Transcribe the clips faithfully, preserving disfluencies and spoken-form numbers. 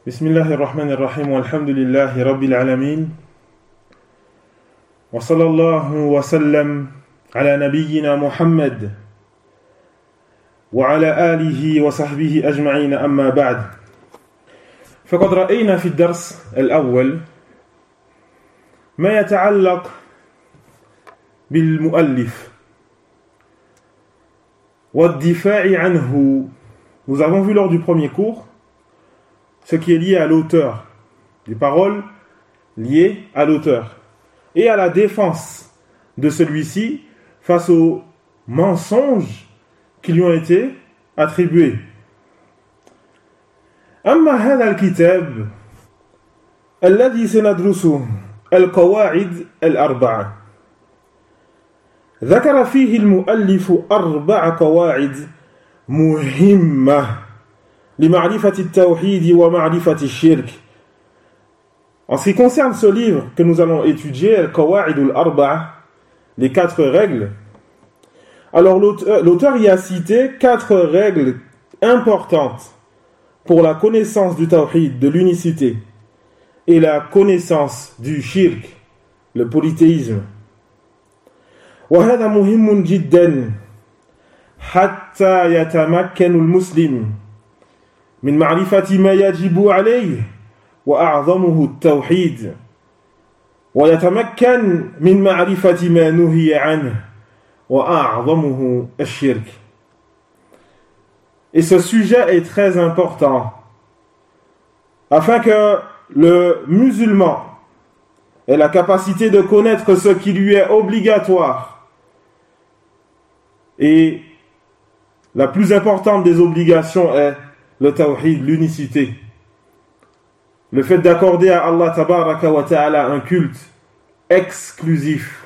Bismillahir Rahmanir Rahim, walhamdulillahi Rabbil Alamin. Wa sallallahu wa sallam ala nabiyyina Muhammad wa ala alihi wa sahbihi ajma'in, amma ba'd. فقد رأينا في الدرس الأول ما يتعلق بالمؤلف والدفاع عنه. Nous avons vu lors du premier cours ce qui est lié à l'auteur, les paroles liées à l'auteur, et à la défense de celui-ci face aux mensonges qui lui ont été attribués. أما هذا الكتاب الذي سندرسه القواعد الأربعة، ذكر فيه المؤلف أربع قواعد مهمة لمعرفة التوحيد ومعرفة الشرك. En ce qui concerne ce livre que nous allons étudier, Al-Qawa'id al-Arba'a, les quatre règles, alors l'auteur, l'auteur y a cité quatre règles importantes pour la connaissance du tawhid, de l'unicité, et la connaissance du shirk, le polythéisme. وهذا مهم جدا حتى يتمكن المسلم من معرفة ما يجب عليه وأعظمه التوحيد، ويتمكن من معرفة ما نهي عنه وأعظمه الشرك. Et ce sujet est très important afin que le musulman ait la capacité de connaître ce qui lui est obligatoire. Et la plus importante des obligations est le tawhid, l'unicité. Le fait d'accorder à Allah tabaraka wa ta'ala un culte exclusif.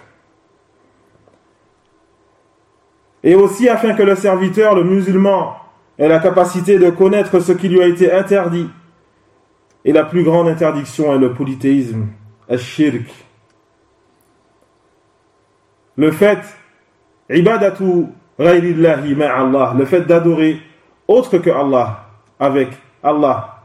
Et aussi afin que le serviteur, le musulman, ait la capacité de connaître ce qui lui a été interdit. Et la plus grande interdiction est le polythéisme, al-shirk. Le fait, ibadatu ghayrillahi ma'allah, le fait d'adorer autre que Allah, avec Allah.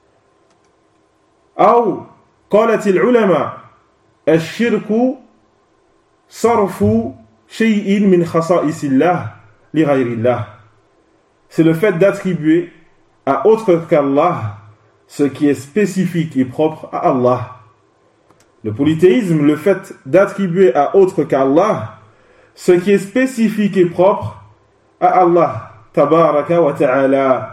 أو قالت العلماء الشرك صرف شيء من خصائص الله لغير الله. C'est le fait d'attribuer à autre qu'Allah ce qui est spécifique et propre à Allah. Le polythéisme, le fait d'attribuer à autre qu'Allah ce qui est spécifique et propre à Allah tabaraka wa ta'ala.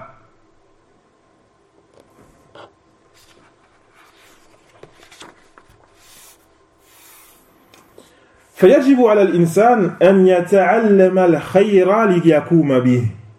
فيجب على الإنسان أن يتعلم الخير ليقوم به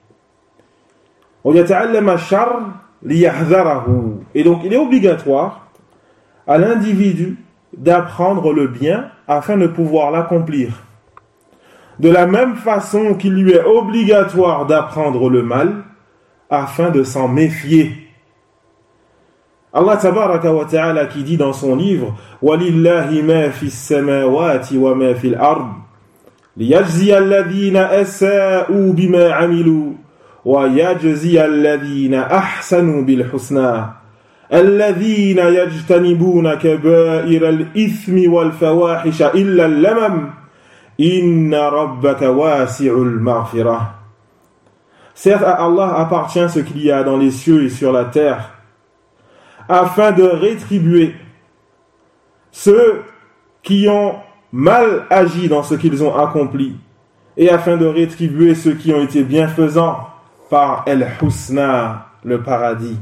ويتعلم الشر ليحذره. Et donc il est obligatoire à l'individu d'apprendre le bien afin de pouvoir l'accomplir, de la même façon qu'il lui est obligatoire d'apprendre le mal afin de s'en méfier. Allah tabaraka wa ta'ala qui dit dans son livre وَلِلَّهِ مَا فِي السَّمَاوَاتِ وَمَا فِي الْأَرْضِ لِيَجْزِيَ الَّذِينَ أَسَاءُوا بِمَا عَمِلُوا وَيَجْزِيَ الَّذِينَ أَحْسَنُوا بِالْحُسْنَى الَّذِينَ يَجْتَنِبُونَ كَبَائِرَ الْإِثْمِ وَالْفَوَاحِشَ إِلَّا اللَّمَمَ إِنَّ رَبَّكَ وَاسِعُ الْمَغْفِرَةِ. Certes, à Allah appartient ce qu'il y a dans les cieux et sur la terre, afin de rétribuer ceux qui ont mal agi dans ce qu'ils ont accompli, et afin de rétribuer ceux qui ont été bienfaisants par El-Husna, le paradis.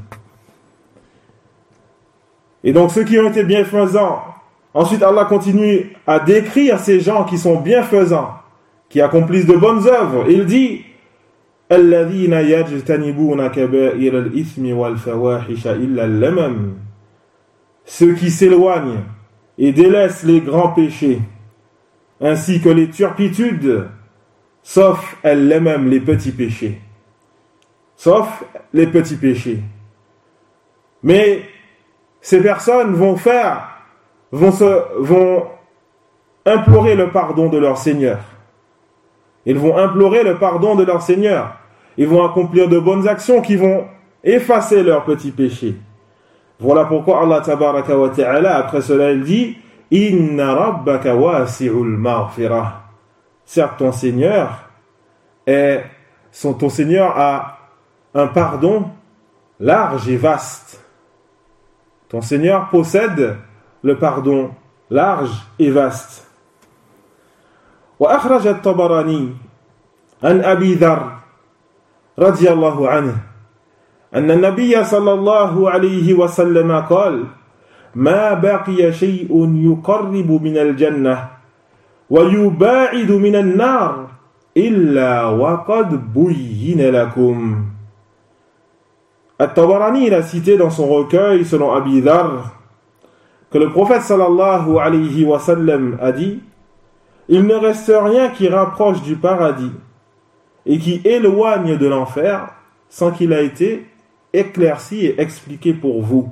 Et donc ceux qui ont été bienfaisants, ensuite Allah continue à décrire ces gens qui sont bienfaisants, qui accomplissent de bonnes œuvres. Il dit الذين يجتنبون كبائر الإثم والفواحش إلا اللمم. Ceux qui s'éloignent et délaissent les grands péchés ainsi que les turpitudes, sauf al-lamam, les petits péchés, sauf les petits péchés. Mais ces personnes vont faire vont se vont implorer le pardon de leur Seigneur. Ils vont implorer le pardon de leur Seigneur. Ils vont accomplir de bonnes actions qui vont effacer leurs petits péchés. Voilà pourquoi Allah tabaraka wa ta'ala, après cela, il dit Inna rabbaka wasi'ul maghfirah. Certes, ton Seigneur est, son, ton Seigneur a un pardon large et vaste. Ton Seigneur possède le pardon large et vaste. Wa akhraj at-Tabarani an Abi Dharr radiyallahu anhu أن النبي صلى الله عليه وسلم قال ما بقي شيء يقرب من الجنة ويباعد من النار إلا وقد بين لكم. At-Tabarani, il a cité dans son recueil, selon Abi Dharr, que le prophète sallallahu alayhi wa sallam a dit il ne reste rien qui rapproche du paradis et qui éloigne de l'enfer sans qu'il ait été éclairci et expliqué pour vous.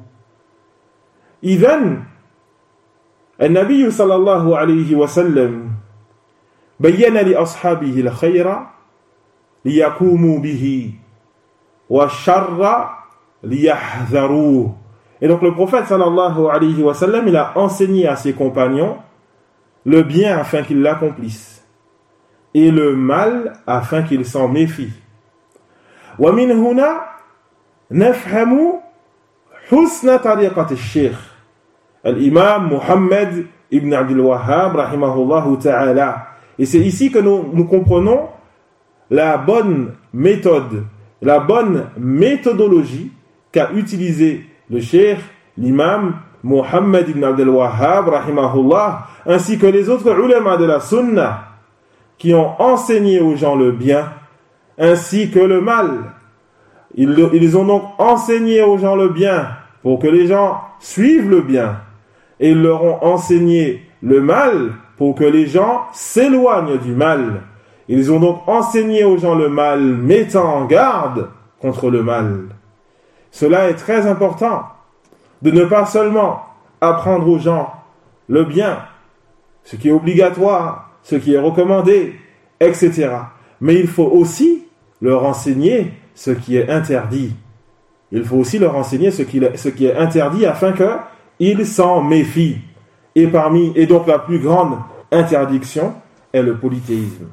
إذن النبي صلى الله عليه وسلم بين لأصحابه الخير ليقوموا به والشر ليحذروه. Et donc le prophète sallallahu alayhi wa sallam, il a enseigné à ses compagnons le bien afin qu'ils l'accomplissent et le mal afin qu'ils s'en méfient. ومن هنا نفهم حسن طريقة الشيخ الإمام محمد ibn Abdul Wahhab rahimahullah ta'ala. Et c'est ici que nous, nous comprenons la bonne méthode, la bonne méthodologie qu'a utilisé le cheikh, l'imam Muhammad ibn Abdul Wahhab rahimahullah, ainsi que les autres ulama de la sunna qui ont enseigné aux gens le bien ainsi que le mal. Ils, ils ont donc enseigné aux gens le bien pour que les gens suivent le bien, et ils leur ont enseigné le mal pour que les gens s'éloignent du mal. Ils ont donc enseigné aux gens le mal, mettant en garde contre le mal. Cela est très important, de ne pas seulement apprendre aux gens le bien, ce qui est obligatoire, ce qui est recommandé, et cetera. Mais il faut aussi leur enseigner ce qui est interdit. Il faut aussi leur enseigner ce qui, ce qui est interdit afin qu'ils s'en méfient. Et parmi, et donc la plus grande interdiction est le polythéisme.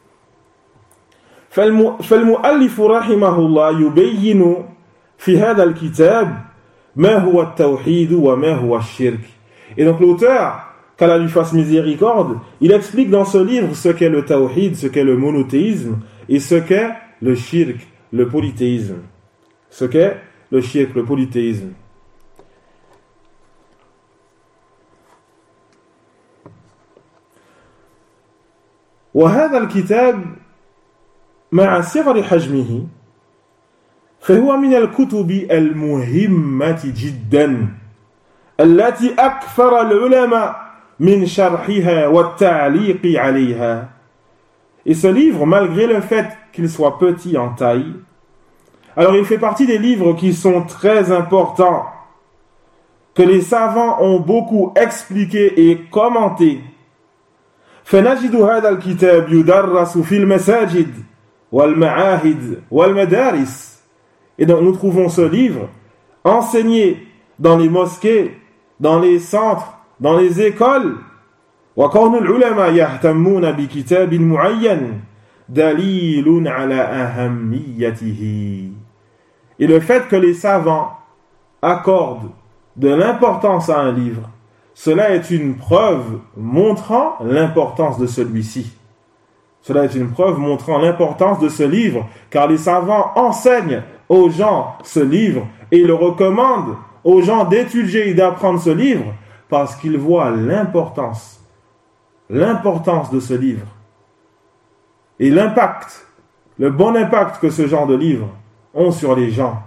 فالمؤلف رحمه الله يبين في هذا الكتاب ما هو التوحيد وما هو الشرك. Et donc l'auteur, qu'Allah lui fasse miséricorde, il explique dans ce livre ce qu'est le tawhid, ce qu'est le monothéisme et ce qu'est le shirk, le polythéisme. Ce qu'est le shirk, le polythéisme. وهذا الكتاب مع صغر حجمه فهو من الكتب المهمة جدا التي أكثر العلماء من شرحها والتعليق عليها. Et ce livre, malgré le fait qu'il soit petit en taille, alors il fait partie des livres qui sont très importants, que les savants ont beaucoup expliqué et commenté. فنجد هذا الكتاب يدرس في المساجد والمعاهد والمدارس. Et donc nous trouvons ce livre enseigné dans les mosquées, dans les centres, dans les écoles. وكون العلماء يهتمون بكتاب معين دليل على أهميته. Et le fait que les savants accordent de l'importance à un livre, cela est une preuve montrant l'importance de celui-ci. Cela est une preuve montrant l'importance de ce livre, car les savants enseignent aux gens ce livre et le recommandent aux gens d'étudier et d'apprendre ce livre parce qu'ils voient l'importance, l'importance de ce livre et l'impact, le bon impact que ce genre de livres ont sur les gens.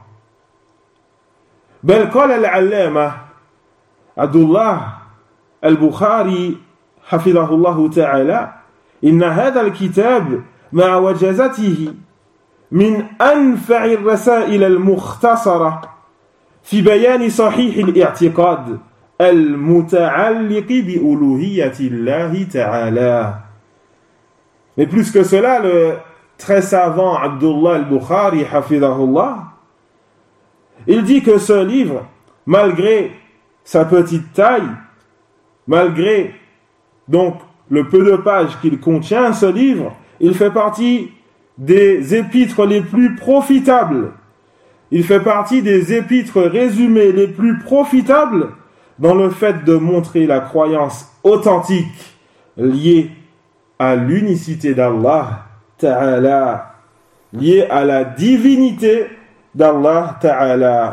بل قال العلامة عبد الله البخاري حفظه الله تعالى إن هذا الكتاب مع وجازته من أنفع الرسائل المختصرة في بيان صحيح الاعتقاد المتعلق بألوهية الله تعالى. Mais plus que cela, le très savant Abdullah al-Bukhari hafidhahullah, il dit que ce livre, malgré sa petite taille, malgré donc le peu de pages qu'il contient, ce livre, il fait partie des épîtres les plus profitables. Il fait partie des épîtres résumés les plus profitables dans le fait de montrer la croyance authentique liée à l'unicité d'Allah Ta'ala, liée à la divinité d'Allah Ta'ala.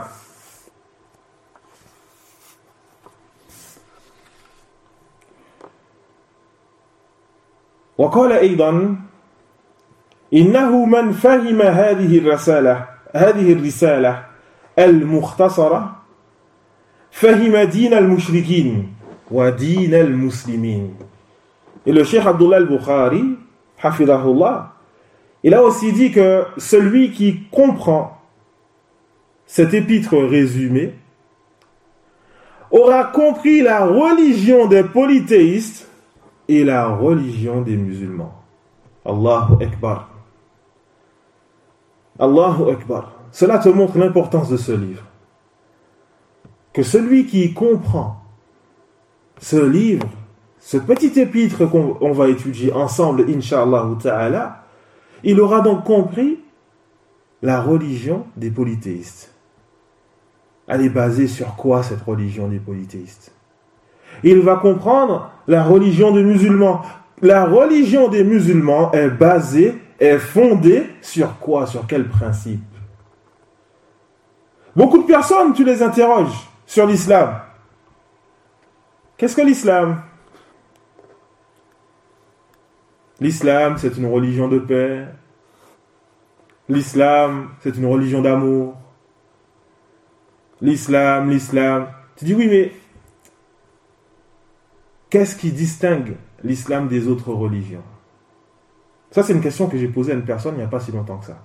وقال أيضا إنه من فهم هذه الرسالة هذه الرسالة المختصرة فهم دين المشركين ودين المسلمين. Et le Cheikh Abdullah al-Bukhari, hafidahullah, il a aussi dit que celui qui comprend cet épître résumé aura compris la religion des polythéistes et la religion des musulmans. Allahu Akbar. Allahu Akbar. Cela te montre l'importance de ce livre. Que celui qui comprend ce livre, ce petit épître qu'on on va étudier ensemble, Inch'Allah ta'ala, il aura donc compris la religion des polythéistes. Elle est basée sur quoi cette religion des polythéistes? Il va comprendre la religion des musulmans. La religion des musulmans est basée, est fondée sur quoi? Sur quel principe? Beaucoup de personnes, tu les interroges sur l'islam. Qu'est-ce que l'islam? L'islam, c'est une religion de paix. L'islam, c'est une religion d'amour. L'islam, l'islam. Tu dis oui, mais qu'est-ce qui distingue l'islam des autres religions? Ça, c'est une question que j'ai posée à une personne il n'y a pas si longtemps que ça.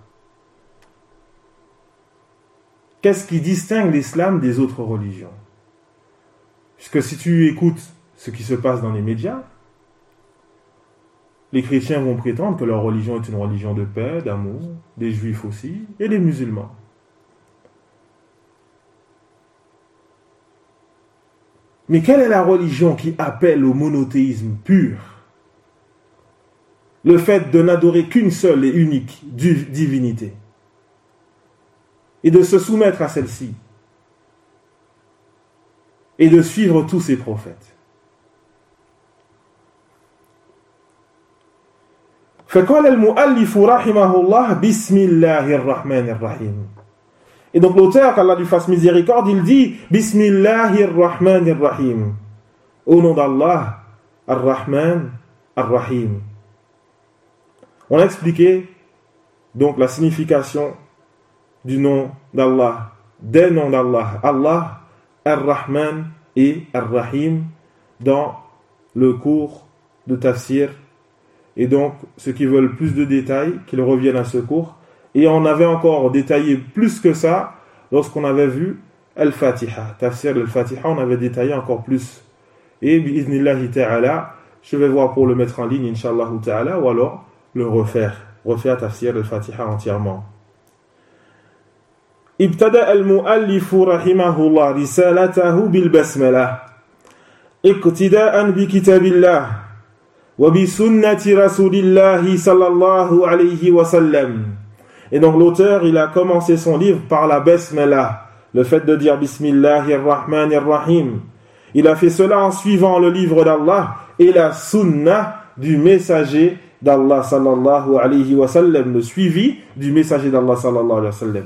Qu'est-ce qui distingue l'islam des autres religions? Puisque si tu écoutes ce qui se passe dans les médias, les chrétiens vont prétendre que leur religion est une religion de paix, d'amour, des juifs aussi, et les musulmans. Mais quelle est la religion qui appelle au monothéisme pur? Le fait de n'adorer qu'une seule et unique divinité. Et de se soumettre à celle-ci. Et de suivre tous ses prophètes. فقال المؤلف رحمه الله بسم الله الرحمن الرحيم. Et donc l'auteur, qu'Allah lui fasse miséricorde, il dit Bismillahir Rahmanir Rahim. Au nom d'Allah, Ar-Rahman, Ar-Rahim. On a expliqué donc la signification du nom d'Allah, des noms d'Allah, Allah, Ar-Rahman et Ar-Rahim dans le cours de Tafsir. Et donc, ceux qui veulent plus de détails, qu'ils reviennent à ce cours. Et on avait encore détaillé plus que ça lorsqu'on avait vu Al-Fatiha. Tafsir Al-Fatiha, on avait détaillé encore plus. Et bi'idhnillahi ta'ala, je vais voir pour le mettre en ligne, Inch'Allah ta'ala, ou alors le refaire. Refaire Tafsir Al-Fatiha entièrement. ابتدأ المؤلف رحمه الله رسالته بالبسملة اقتداء بكتاب الله وبسنة رسول الله صلى الله عليه وسلم. Et donc l'auteur, il a commencé son livre par la Basmala, le fait de dire Bismillahir Rahmanir Rahim. Il a fait cela en suivant le livre d'Allah et la sunna du messager d'Allah sallallahu alayhi wa sallam, le suivi du messager d'Allah sallallahu alayhi wa sallam.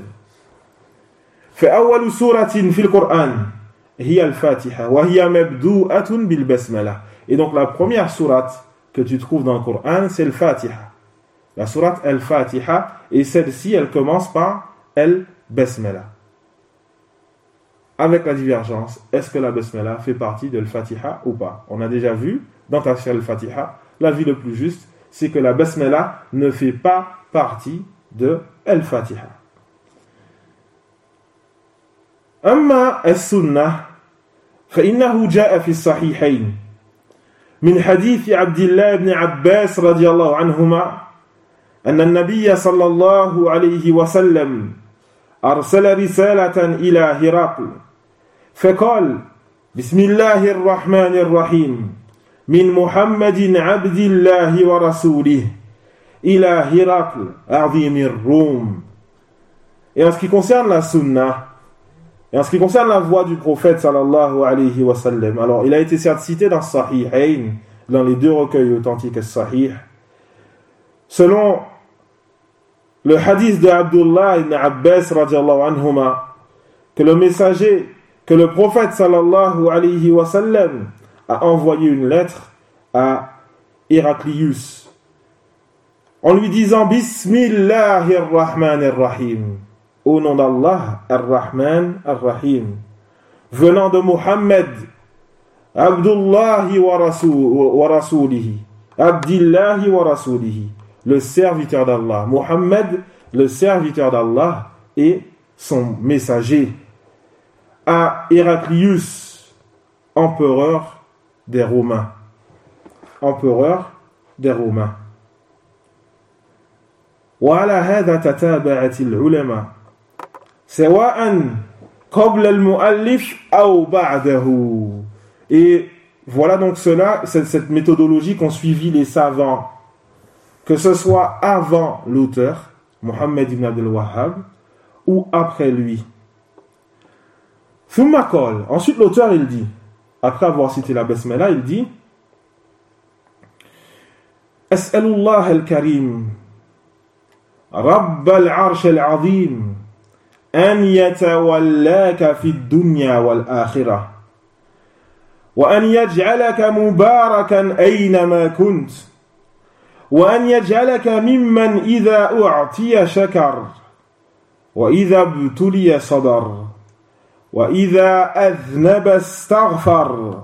فأول سورة في القرآن هي الفاتحة وهي مبدوءة بالبسملة. Et donc la première sourate que tu trouves dans le Coran, c'est le Fatiha. La sourate Al-Fatiha, et celle-ci, elle commence par Al-Basmala. Avec la divergence, est-ce que la Basmala fait partie de Al-Fatiha ou pas? On a déjà vu, dans Tafsir Al-Fatiha, l'avis le plus juste, c'est que la Basmala ne fait pas partie de Al-Fatiha. Amma As-Sunnah, فإنه جاء في الصحيحين من حديث عبد الله بن عباس رضي الله عنهما أن النبي صلى الله عليه وسلم أرسل رسالة إلى هرقل فقال بسم الله الرحمن الرحيم من محمد عبد الله ورسوله إلى هرقل عظيم الروم. Et en ce qui concerne la sunna, et en ce qui concerne la voix du prophète sallallahu alayhi wa sallam, alors il a été certes cité dans Sahihayn, dans les deux recueils authentiques Sahih, selon le hadith de Abdullah ibn Abbas radiallahu anhuma, que le messager, que le prophète sallallahu alayhi wa sallam a envoyé une lettre à Héraclius en lui disant Bismillahir Rahmanir Rahim, au nom d'Allah, Ar-Rahman Ar-Rahim, venant de Muhammad, Abdullahi wa, Rasul, wa Rasulihi, Abdillahi wa Rasulihi, le serviteur d'Allah, Muhammad, le serviteur d'Allah et son messager, à Héraclius, empereur des Romains. Empereur des Romains. وعلى هذا تتابعت العلماء سواء قبل المؤلف أو بعده. Et voilà donc cela, cette, cette méthodologie qu'ont suivi les savants, que ce soit avant l'auteur, Muhammad ibn Abdul Wahhab, ou après lui. ثم قال, ensuite l'auteur il dit, après avoir cité la basmala, il dit أسأل الله الكريم رب العرش العظيم أن يتولاك في الدنيا والآخرة وأن يجعلك مباركا أينما كنت وأن يجعلك ممن إذا أعطي شكر وإذا ابتلي صبر وإذا أذنب استغفر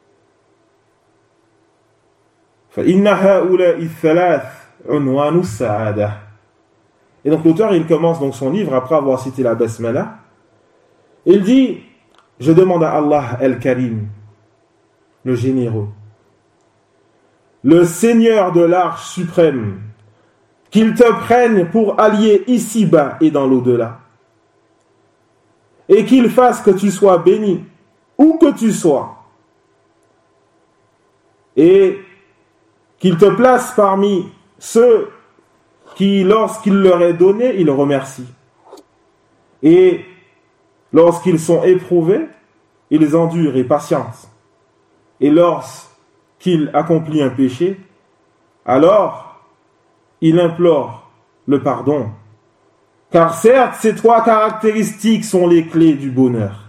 فإن هؤلاء الثلاث عنوان السعادة. Et donc l'auteur il commence donc son livre après avoir cité la basmala. Il dit, je demande à Allah Al-Karim, le généreux, le Seigneur de l'arche suprême, qu'il te prenne pour allié ici-bas et dans l'au-delà, et qu'il fasse que tu sois béni où que tu sois, et qu'il te place parmi ceux qui, lorsqu'il leur est donné, ils remercient, et lorsqu'ils sont éprouvés, ils endurent et patientent, et lorsqu'il accomplit un péché, alors il implore le pardon. Car certes, ces trois caractéristiques sont les clés du bonheur.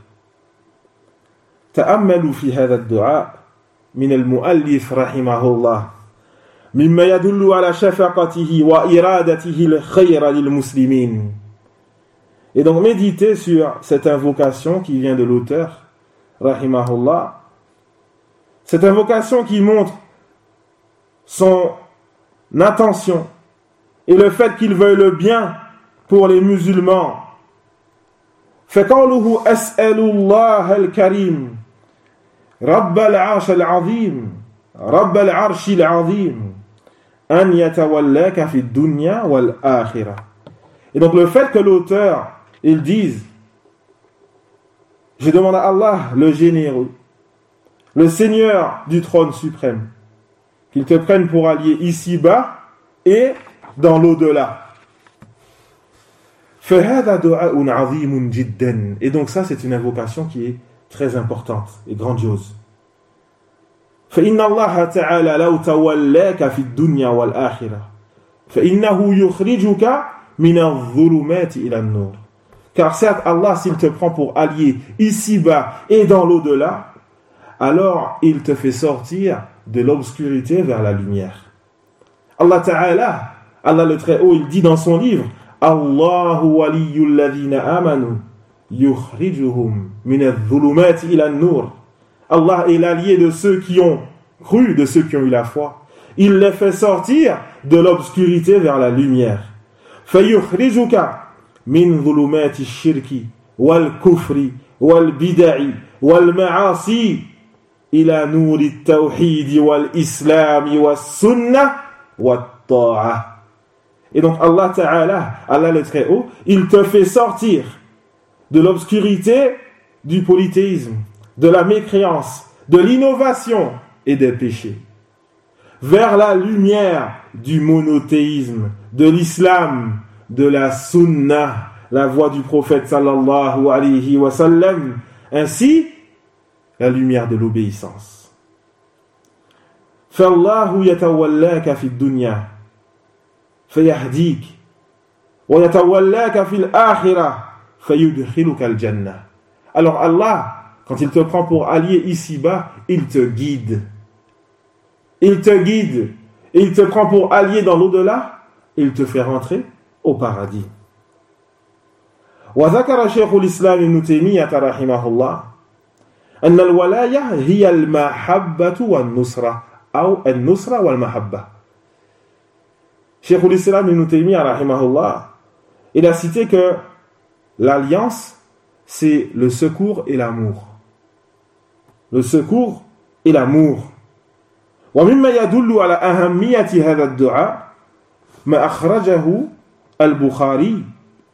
تأملوا في هذا الدعاء من المؤلف رحمه الله مما يدل على شفقته وإرادته الخير للمسلمين. Et donc méditez sur cette invocation qui vient de l'auteur rahimahullah, cette invocation qui montre son intention et le fait qu'il veuille le bien pour les musulmans. فقوله أسأل الله الكريم رب العرش العظيم رب العرش العظيم أن يتولاك في الدنيا والآخرة. Et donc le fait que l'auteur il dise je demande à Allah le généreux, le Seigneur du trône suprême, qu'il te prenne pour allié ici-bas et dans l'au-delà. فهذا دعاء عظيم جدا. Et donc ça c'est une invocation qui est très importante et grandiose. فإن الله تعالى لو تولاك في الدنيا والآخرة فإنه يخرجك من الظلمات إلى النور. Car certes Allah s'il te prend pour allié ici-bas et dans l'au-delà, alors il te fait sortir de l'obscurité vers la lumière. Allah Ta'ala, Allah le Très-Haut, il dit dans son livre Allahu waliyyul ladhina amanu yukhrijuhum min adh-dhulumati ila an-nur. Allah est l'allié de ceux qui ont cru, de ceux qui ont eu la foi. Il les fait sortir de l'obscurité vers la lumière. Fayukhrijuka min dhulumati ash-shirki wal kufri wal bid'i wal ma'asi ila nuri at-tawhid wal islam was sunnah wat ta'ah. Et donc Allah Ta'ala, Allah le Très-Haut, il te fait sortir de l'obscurité du polythéisme, de la mécréance, de l'innovation et des péchés, vers la lumière du monothéisme, de l'islam, de la sunna, la voie du prophète sallallahu alayhi wa sallam, ainsi la lumière de l'obéissance. فالله يتولاك في الدنيا فيهديك ويتولاك في الآخرة فيدخلك الجنة. Alors Allah, quand il te prend pour allié ici-bas, il te guide. Il te guide. Il te prend pour allié dans l'au-delà, il te fait rentrer au paradis. وذكر شيخ الإسلام ابن تيمية رحمه الله أن الولاية هي المحبة والنصرة أو النصرة والمحبة. شيخ الإسلام ابن تيمية رحمه الله, il a cité que l'alliance, c'est le secours et l'amour. Le secours et l'amour. ومما يدل على أهمية هذا الدعاء ما أخرجه البخاري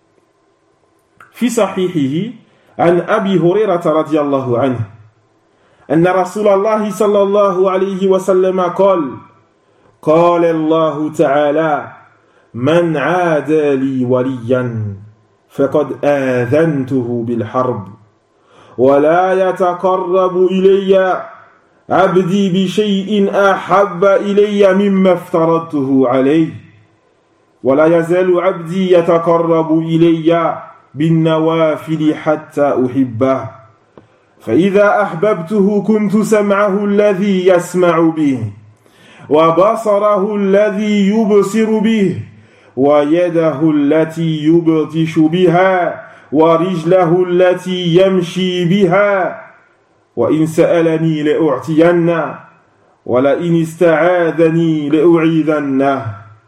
في صحيحه عن أبي هريرة رضي الله عنه أن رسول الله صلى الله عليه وسلم قال قال الله تعالى من عادى لي وليا فقد آذنته بالحرب ولا يتقرب إلي عبدي بشيء أحب إلي مما افترضته عليه ولا يزال عبدي يتقرب إلي بالنوافل حتى أحبه فإذا أحببته كنت سمعه الذي يسمع به وبصره الذي يبصر به ويده التي يبطش بها ورجله التي يمشي بها وإن سألني لأعطينه ولئن استعاذني لأعيذنه.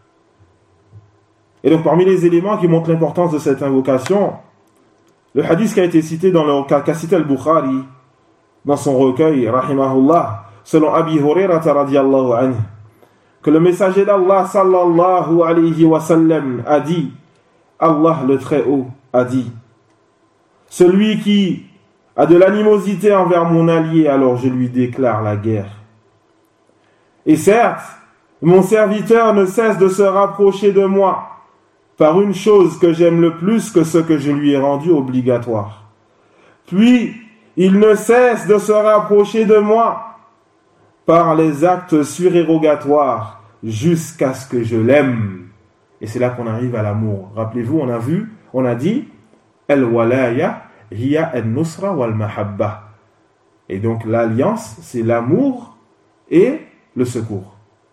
Et donc parmi les éléments qui montrent l'importance de cette invocation, le hadith qui a été cité dans le qu'a cité al-Bukhari dans son recueil rahimahullah, selon Abi Hurairah radiyallahu anhu, que le messager d'Allah sallallahu alayhi wa sallam a dit, Allah le Très-Haut a dit, celui qui a de l'animosité envers mon allié, alors je lui déclare la guerre. Et certes, mon serviteur ne cesse de se rapprocher de moi par une chose que j'aime le plus que ce que je lui ai rendu obligatoire. Puis, il ne cesse de se rapprocher de moi par les actes surérogatoires jusqu'à ce que je l'aime. Et c'est là qu'on arrive à l'amour. Rappelez-vous, on a vu, on a dit al-walaya hiya al-nusra wal-mahabba. Et donc l'alliance, c'est l'amour et le secours.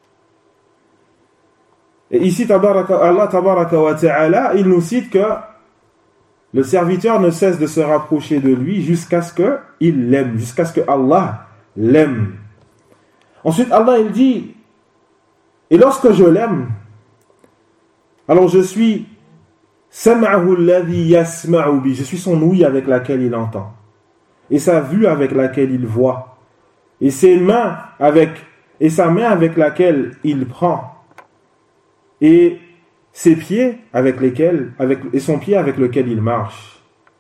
Et ici, tabaraka, Allah tabaraka wa ta'ala, il nous cite que le serviteur ne cesse de se rapprocher de lui jusqu'à ce qu'il l'aime, jusqu'à ce que Allah l'aime. Ensuite, Allah, il dit, et lorsque je l'aime, alors je suis sam'ahu alladhi yasma'u bi, je suis son ouïe avec laquelle il entend, et sa vue avec laquelle il voit, et ses mains avec, et sa main avec laquelle il prend, et ses pieds avec lesquels, avec, et son pied avec lequel il marche.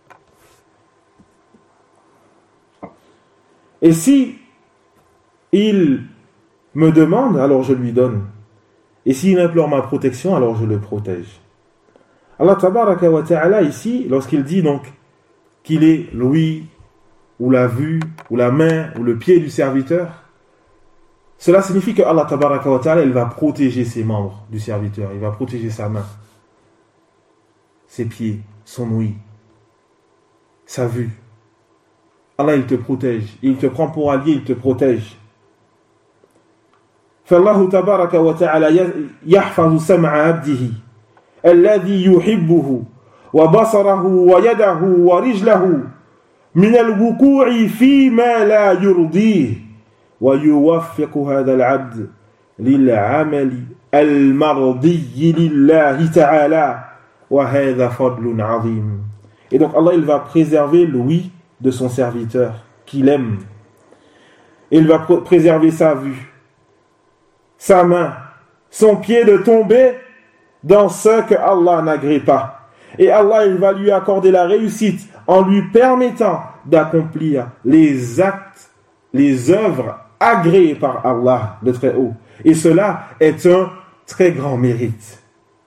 Et si il me demande, alors je lui donne. Et s'il implore ma protection, alors je le protège. Allah tabaraka wa ta'ala ici, lorsqu'il dit donc qu'il est l'ouïe, ou la vue, ou la main, ou le pied du serviteur, cela signifie que Allah tabaraka wa ta'ala, il va protéger ses membres du serviteur, il va protéger sa main, ses pieds, son ouïe, sa vue. Allah, il te protège, il te prend pour allié, il te protège. فالله تبارك وتعالى يحفظ سمع عبده الذي يحبه وبصره ويده ورجله من الوقوع فيما لا يرضيه ويوفق هذا العبد للعمل المرضي لله تعالى وهذا فضل عظيم. Et donc Allah, il va préserver l'ouïe de son serviteur qu'il aime. Il va pr- préserver sa vue, sa main, son pied de tomber dans ce que Allah n'agrée pas. Et Allah, il va lui accorder la réussite en lui permettant d'accomplir les actes, les œuvres agréées par Allah, le Très-Haut. Et cela est un très grand mérite.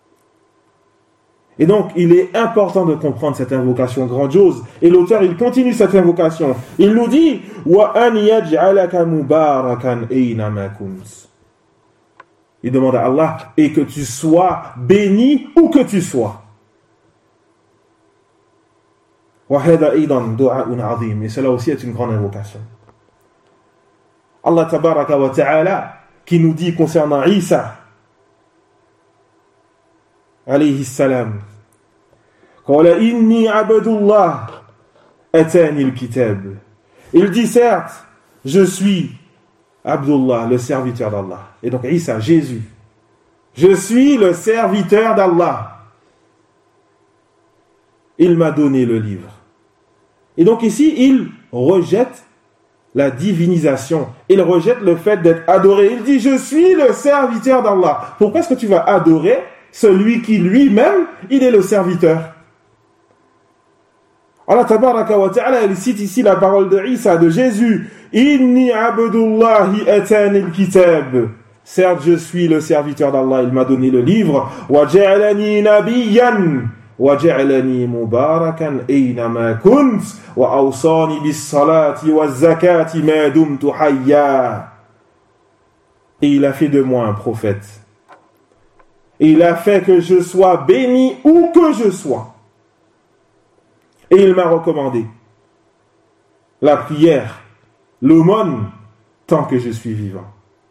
Et donc, il est important de comprendre cette invocation grandiose. Et l'auteur, il continue cette invocation. Il nous dit wa an yaj'alaka mubarakan aynama kunt. Il demande à Allah et que tu sois béni où que tu sois. Wa hada aidan du'a'un 'azim. Et cela aussi est une grande invocation. Allah tabaraka wa ta'ala qui nous dit concernant Isa alayhi salam qala inni 'abdullah atani al-kitab. Il dit certes, je suis Abdullah, le serviteur d'Allah. Et donc Isa, Jésus, je suis le serviteur d'Allah. Il m'a donné le livre. Et donc ici, il rejette la divinisation. Il rejette le fait d'être adoré. Il dit, je suis le serviteur d'Allah. Pourquoi est-ce que tu vas adorer celui qui lui-même, il est le serviteur? Allah tabaraka wa ta'ala, il cite ici la parole de Isa, de Jésus. Inni abdullahi atani al-kitab. Certes, je suis le serviteur d'Allah, il m'a donné le livre. Wa ja'alani nabiyyan. Wa ja'alani mubarakan aynama kunt. Wa awsani bis salati wa zakati ma dumtu hayya. Et il a fait de moi un prophète. Et il a fait que je sois béni où que je sois. Et il m'a recommandé la prière, l'aumône, tant que je suis vivant.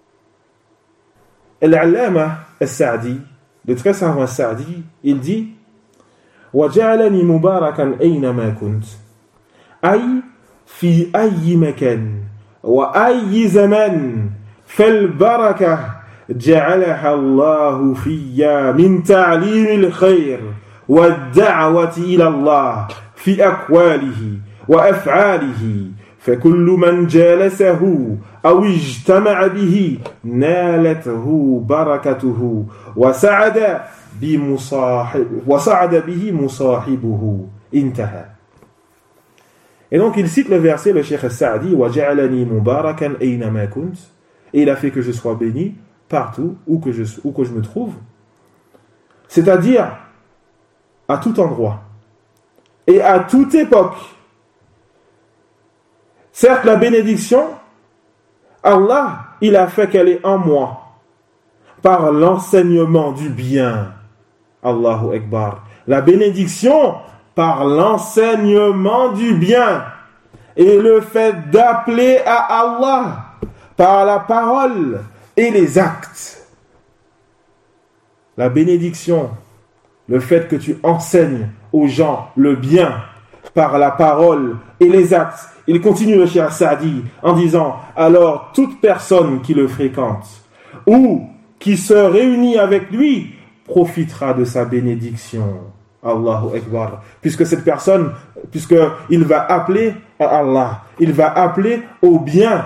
Al-Allama al-Sa'di, le très savant Sa'di, il dit وَجَعَلَنِي مُبَارَكًا أَيْنَمَا كُنْتُ أي في أي مكان وأي زمان فالبركة جعلها الله فيا من تعليم الخير والدعوة إلى الله في أقواله وأفعاله فكل من جالسه أو اجتمع به نالته بركته وسعد بمصاحب وسعد به مصاحبه انتهى. Et donc il cite le verset, le Cheikh Sa'di وَجَعَلَنِي مُبَارَكًا أَيْنَمَا كُنْتُ, et il a fait que je sois béni partout où que je, où que je me trouve, c'est-à-dire à tout endroit et à toute époque. Certes, la bénédiction, Allah, il a fait qu'elle est en moi par l'enseignement du bien. Allahu Akbar. La bénédiction par l'enseignement du bien et le fait d'appeler à Allah par la parole et les actes. La bénédiction, le fait que tu enseignes aux gens le bien par la parole et les actes. Il continue le Cheikh Sa'di en disant, alors toute personne qui le fréquente ou qui se réunit avec lui profitera de sa bénédiction. Allahu Akbar. Puisque cette personne, puisqu'il va appeler à Allah, il va appeler au bien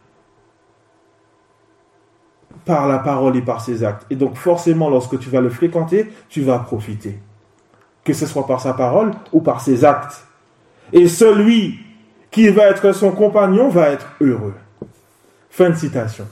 par la parole et par ses actes. Et donc forcément, lorsque tu vas le fréquenter, tu vas profiter. Que ce soit par sa parole ou par ses actes. Et celui qui va être son compagnon va être heureux. Fin de citation.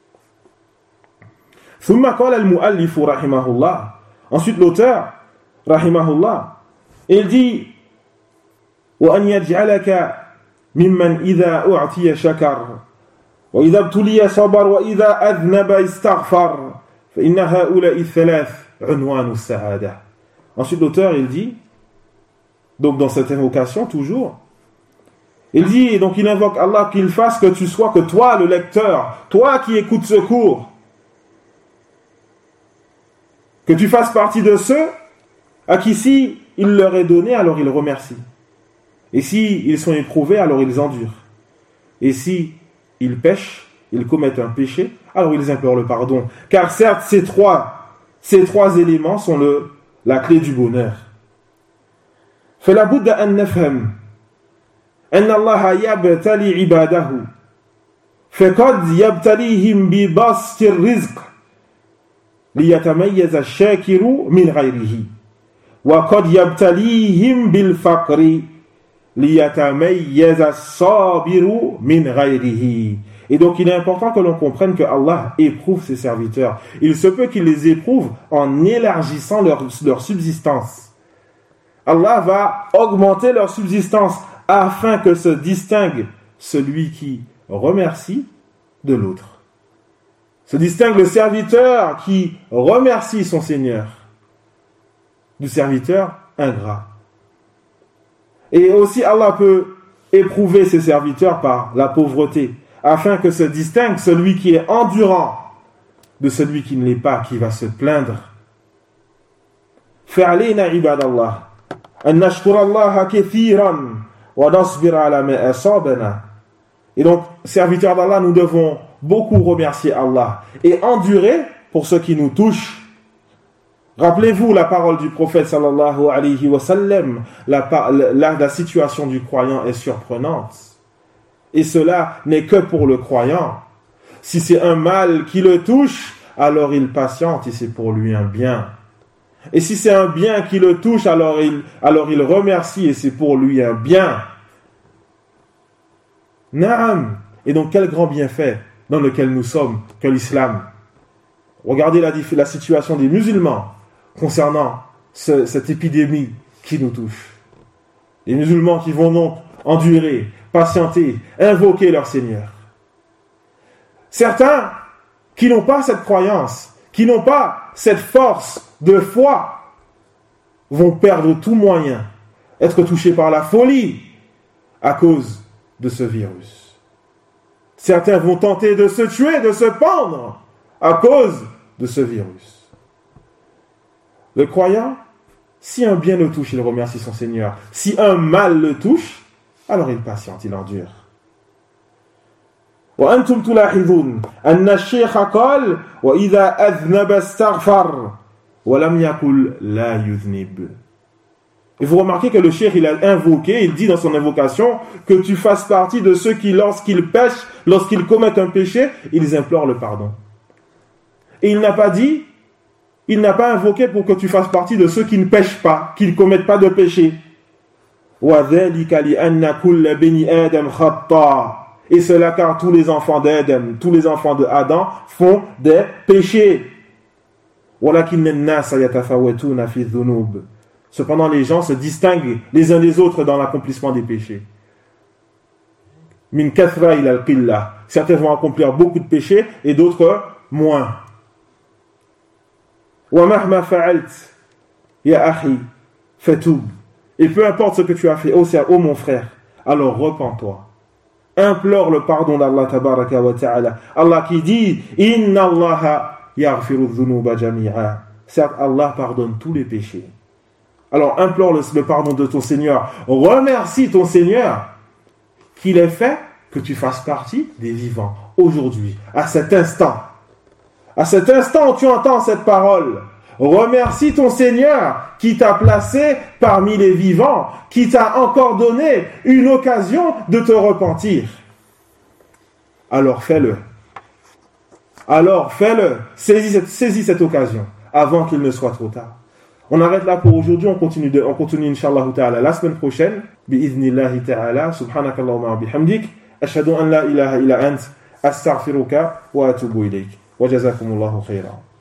ثم قال المؤلف رحمه الله. Ensuite l'auteur rahimahullah, il dit وأن يجعلك ممن إذا أعطي شكر وإذا ابتلي صبر وإذا أذنب استغفر فإن هؤلاء الثلاث عنوان السعادة. Ensuite l'auteur il dit, donc dans cette invocation toujours, il dit, et donc il invoque Allah qu'il fasse que tu sois, que toi le lecteur, toi qui écoutes ce cours, que tu fasses partie de ceux à qui si il leur est donné, alors ils remercient. Et si ils sont éprouvés, alors ils endurent. Et si ils pêchent, ils commettent un péché, alors ils implorent le pardon. Car certes, ces trois, ces trois éléments sont le, la clé du bonheur. فلا بد أن نفهم أن الله يبتلي عباده فقد يبتليهم ببسط الرزق ليتميز الشاكر من غيره وقد يبتليهم بالفقر liyatamayyaza as-sabiru min ghayrihi. Et donc il est important que l'on comprenne que Allah éprouve ses serviteurs. Il se peut qu'il les éprouve en élargissant leur, leur subsistance. Allah va augmenter leur subsistance afin que se distingue celui qui remercie de l'autre. Se distingue le serviteur qui remercie son Seigneur du serviteur ingrat. Et aussi Allah peut éprouver ses serviteurs par la pauvreté, afin que se distingue celui qui est endurant de celui qui ne l'est pas, qui va se plaindre. فعلينا عباد الله أن نشكر الله كثيرا ونصبر على ما أصابنا. Et donc, serviteurs d'Allah, nous devons beaucoup remercier Allah et endurer pour ce qui nous touche. Rappelez-vous la parole du prophète sallallahu alayhi wa sallam, la, la, la situation du croyant est surprenante. Et cela n'est que pour le croyant. Si c'est un mal qui le touche, alors il patiente et c'est pour lui un bien. Et si c'est un bien qui le touche, alors il, alors il remercie et c'est pour lui un bien. Naam. Et donc quel grand bienfait dans lequel nous sommes que l'islam. Regardez la, la situation des musulmans concernant ce, cette épidémie qui nous touche. Les musulmans qui vont donc endurer, patienter, invoquer leur Seigneur. Certains qui n'ont pas cette croyance, qui n'ont pas cette force de foi, vont perdre tout moyen, être touchés par la folie à cause de ce virus. Certains vont tenter de se tuer, de se pendre à cause de ce virus. Le croyant, si un bien le touche, il remercie son Seigneur. Si un mal le touche, alors il patiente, il endure. وأنتم تلاحظون أن الشيخ قال وإذا أذنب استغفر ولم يقل لا يذنب. Et vous remarquez que le cheikh, il a invoqué, il dit dans son invocation que tu fasses partie de ceux qui, lorsqu'ils pêchent, lorsqu'ils commettent un péché, ils implorent le pardon. Et il n'a pas dit, il n'a pas invoqué pour que tu fasses partie de ceux qui ne pêchent pas, qui ne commettent pas de péché. وَذَلِكَ لِأَنَّ كُلَّ بَنِي آدَمَ خَطَّاءٌ. Et cela car tous les enfants d'Adam, tous les enfants de Adam font des péchés. وَلَكِنَّ النَّاسَ يَتَفَوَّتُونَ فِي الذُّنُوبِ. Cependant, les gens se distinguent les uns des autres dans l'accomplissement des péchés. Min kathra ila al-qilla. Certains vont accomplir beaucoup de péchés et d'autres moins. Wa mahma fa'alt ya akhi fatub. Et peu importe ce que tu as fait, oh, oh mon frère, alors repens-toi. Implore le pardon d'Allah tabaraka wa ta'ala. Allah qui dit inna Allah yaghfiru dhunuba jami'a. Certes, Allah pardonne tous les péchés. Alors implore le, le pardon de ton Seigneur. Remercie ton Seigneur qu'il ait fait que tu fasses partie des vivants. Aujourd'hui, à cet instant. À cet instant où tu entends cette parole, remercie ton Seigneur qui t'a placé parmi les vivants, qui t'a encore donné une occasion de te repentir. Alors fais-le. Alors fais-le. Saisis cette, saisis cette occasion avant qu'il ne soit trop tard. On arrête là pour aujourd'hui, on continue, de, on continue Inch'Allah ta'ala la semaine prochaine. Bi'idhnillahi ta'ala, subhanakallahumma wa bihamdik, ashhadu an la ilaha illa ant, astaghfiruka wa atubu ilayk. Wa jazakumullahu khayran.